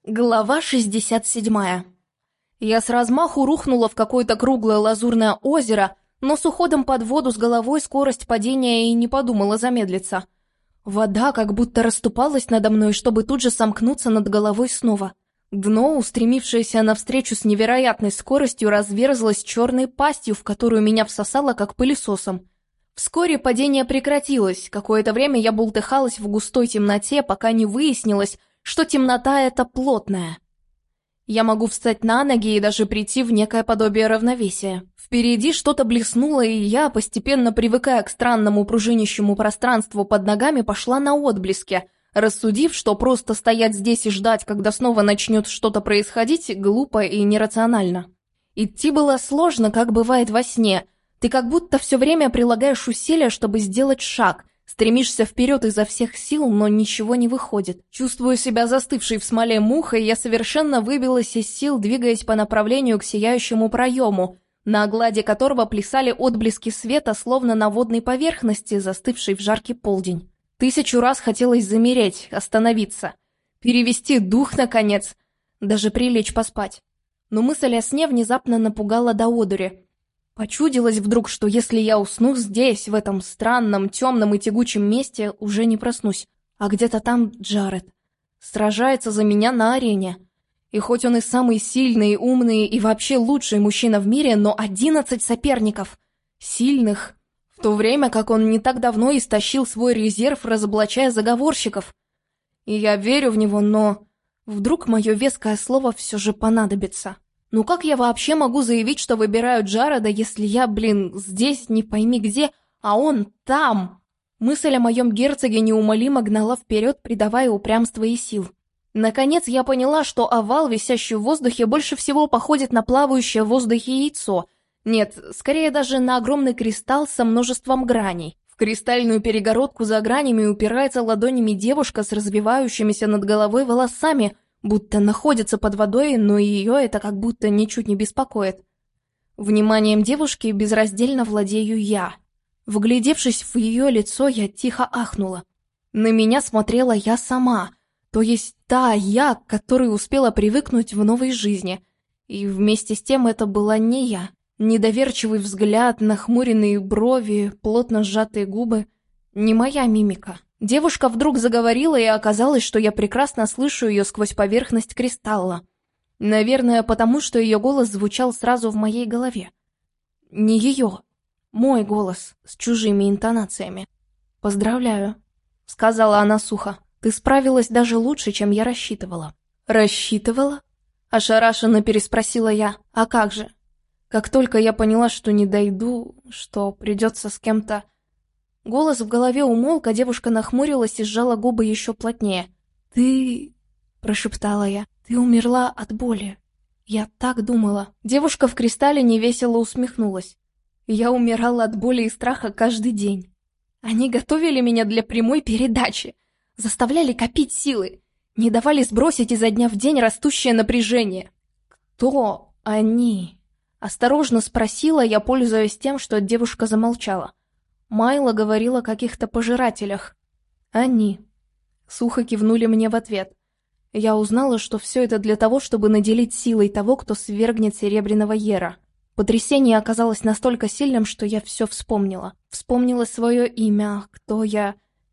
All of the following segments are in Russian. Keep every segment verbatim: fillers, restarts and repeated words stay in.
Глава шестьдесят седьмая. Я с размаху рухнула в какое-то круглое лазурное озеро, но с уходом под воду с головой скорость падения и не подумала замедлиться. Вода как будто расступалась надо мной, чтобы тут же сомкнуться над головой снова. Дно, устремившееся навстречу с невероятной скоростью, разверзлось черной пастью, в которую меня всосало как пылесосом. Вскоре падение прекратилось, какое-то время я бултыхалась в густой темноте, пока не выяснилось, что темнота — это плотная. Я могу встать на ноги и даже прийти в некое подобие равновесия. Впереди что-то блеснуло, и я, постепенно привыкая к странному пружинящему пространству под ногами, пошла на отблески, рассудив, что просто стоять здесь и ждать, когда снова начнет что-то происходить, глупо и нерационально. Идти было сложно, как бывает во сне. Ты как будто все время прилагаешь усилия, чтобы сделать шаг, стремишься вперед изо всех сил, но ничего не выходит. Чувствую себя застывшей в смоле мухой, я совершенно выбилась из сил, двигаясь по направлению к сияющему проему, на глади которого плясали отблески света, словно на водной поверхности, застывшей в жаркий полдень. Тысячу раз хотелось замереть, остановиться, перевести дух, наконец, даже прилечь поспать. Но мысль о сне внезапно напугала до одури. Почудилось вдруг, что если я усну здесь, в этом странном, темном и тягучем месте, уже не проснусь. А где-то там Джаред. Сражается за меня на арене. И хоть он и самый сильный, умный и вообще лучший мужчина в мире, но одиннадцать соперников. Сильных. В то время как он не так давно истощил свой резерв, разоблачая заговорщиков. И я верю в него, но... Вдруг мое веское слово все же понадобится. Ну как я вообще могу заявить, что выбираю Джареда, если я, блин, здесь не пойми где, а он там? Мысль о моем герцоге неумолимо гнала вперед, придавая упрямство и сил. Наконец я поняла, что овал, висящий в воздухе, больше всего походит на плавающее в воздухе яйцо. Нет, скорее даже на огромный кристалл со множеством граней. В кристальную перегородку за гранями упирается ладонями девушка с развивающимися над головой волосами, будто находится под водой, но ее это как будто ничуть не беспокоит. Вниманием девушки безраздельно владею я. Вглядевшись в ее лицо, я тихо ахнула. На меня смотрела я сама, то есть та я, к которой успела привыкнуть в новой жизни. И вместе с тем это была не я. Недоверчивый взгляд, нахмуренные брови, плотно сжатые губы. Не моя мимика. Девушка вдруг заговорила, и оказалось, что я прекрасно слышу ее сквозь поверхность кристалла. Наверное, потому что ее голос звучал сразу в моей голове. Не ее. Мой голос, с чужими интонациями. «Поздравляю», — сказала она сухо. «Ты справилась даже лучше, чем я рассчитывала». «Рассчитывала?» — ошарашенно переспросила я. «А как же? Как только я поняла, что не дойду, что придется с кем-то...» Голос в голове умолк, а девушка нахмурилась и сжала губы еще плотнее. «Ты...» — прошептала я. «Ты умерла от боли. Я так думала». Девушка в кристалле невесело усмехнулась. Я умирала от боли и страха каждый день. Они готовили меня для прямой передачи, заставляли копить силы, не давали сбросить изо дня в день растущее напряжение. «Кто они?» — осторожно спросила я, пользуясь тем, что девушка замолчала. Майла говорила о каких-то пожирателях. «Они». Сухо кивнули мне в ответ. Я узнала, что все это для того, чтобы наделить силой того, кто свергнет Серебряного Ера. Потрясение оказалось настолько сильным, что я все вспомнила. Вспомнила свое имя, кто я,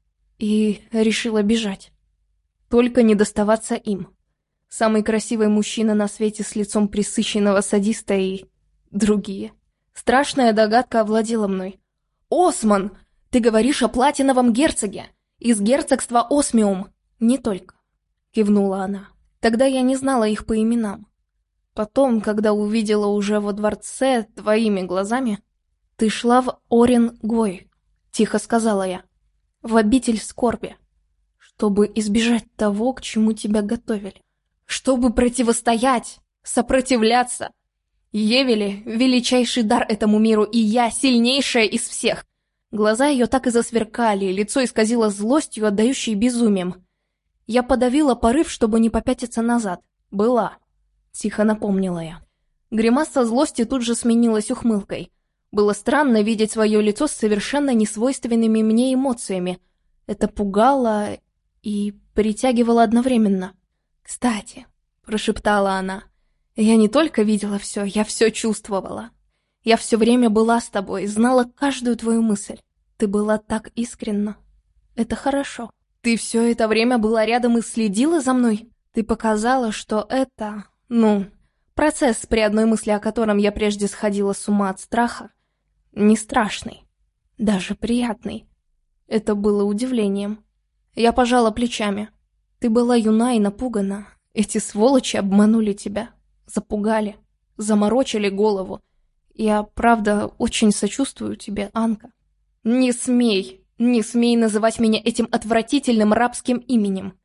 и решила бежать. Только не доставаться им. Самый красивый мужчина на свете с лицом пресыщенного садиста и... другие. Страшная догадка овладела мной. «Осман! Ты говоришь о платиновом герцоге! Из герцогства Осмиум!» «Не только», — кивнула она. «Тогда я не знала их по именам. Потом, когда увидела уже во дворце твоими глазами...» «Ты шла в Орен-Гой», — тихо сказала я, — «в обитель скорби, чтобы избежать того, к чему тебя готовили, чтобы противостоять, сопротивляться. Евели — величайший дар этому миру, и я сильнейшая из всех». Глаза ее так и засверкали, лицо исказило злостью, отдающей безумием. Я подавила порыв, чтобы не попятиться назад. «Была», — тихо напомнила я. Гримаса злости тут же сменилась ухмылкой. Было странно видеть свое лицо с совершенно несвойственными мне эмоциями. Это пугало и притягивало одновременно. «Кстати», прошептала она. «Я не только видела все, я все чувствовала. Я все время была с тобой, знала каждую твою мысль. Ты была так искренна. Это хорошо. Ты все это время была рядом и следила за мной. Ты показала, что это, ну, процесс, при одной мысли о котором я прежде сходила с ума от страха, не страшный, даже приятный. Это было удивлением. Я пожала плечами. Ты была юна и напугана. Эти сволочи обманули тебя, запугали, заморочили голову. Я, правда, очень сочувствую тебе, Анка. Не смей, не смей называть меня этим отвратительным рабским именем.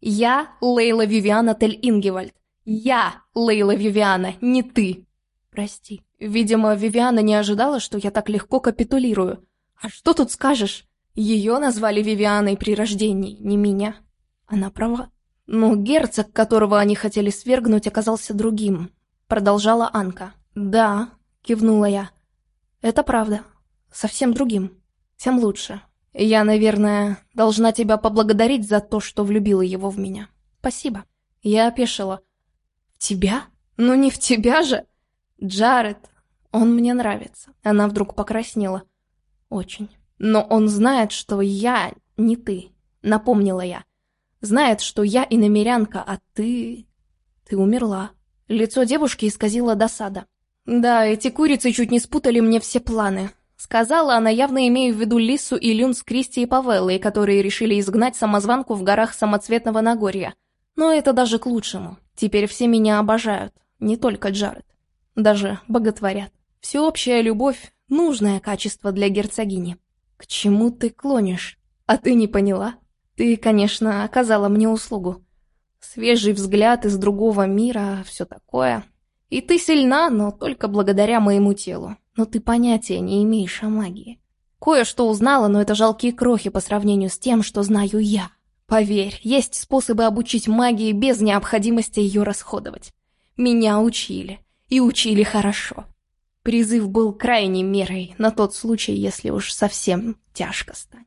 Я Лейла Вивиана Тель-Ингевальд. Я Лейла Вивиана, не ты. Прости. Видимо, Вивиана не ожидала, что я так легко капитулирую. А что тут скажешь? Ее назвали Вивианой при рождении, не меня. Она права. Но герцог, которого они хотели свергнуть, оказался другим. Продолжала Анка. Да, кивнула я. Это правда. Совсем другим. Тем лучше. Я, наверное, должна тебя поблагодарить за то, что влюбила его в меня. Спасибо. Я опешила. В тебя? Ну не в тебя же. Джаред, он мне нравится. Она вдруг покраснела. Очень. Но он знает, что я не ты, напомнила я. Знает, что я иномерянка, а ты... Ты умерла. Лицо девушки исказило досада. Да, эти курицы чуть не спутали мне все планы. Сказала она, явно имея в виду Лису и Люн с Кристи и Павеллой, которые решили изгнать самозванку в горах Самоцветного Нагорья. Но это даже к лучшему. Теперь все меня обожают, не только Джаред. Даже боготворят. Всеобщая любовь — нужное качество для герцогини. К чему ты клонишь? А ты не поняла? Ты, конечно, оказала мне услугу. Свежий взгляд из другого мира, все такое. И ты сильна, но только благодаря моему телу. Но ты понятия не имеешь о магии. Кое-что узнала, но это жалкие крохи по сравнению с тем, что знаю я. Поверь, есть способы обучить магии без необходимости ее расходовать. Меня учили. И учили хорошо. Призыв был крайней мерой на тот случай, если уж совсем тяжко станет.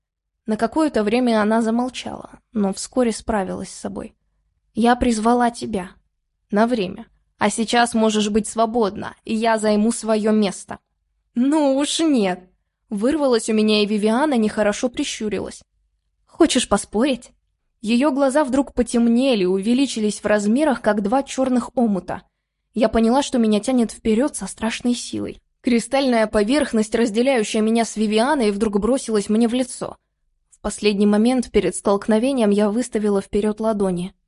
На какое-то время она замолчала, но вскоре справилась с собой. «Я призвала тебя. На время. А сейчас можешь быть свободна, и я займу свое место». «Ну уж нет». Вырвалась у меня, и Вивиана нехорошо прищурилась. «Хочешь поспорить?» Ее глаза вдруг потемнели, увеличились в размерах, как два черных омута. Я поняла, что меня тянет вперед со страшной силой. Кристальная поверхность, разделяющая меня с Вивианой, вдруг бросилась мне в лицо. В последний момент перед столкновением я выставила вперед ладони.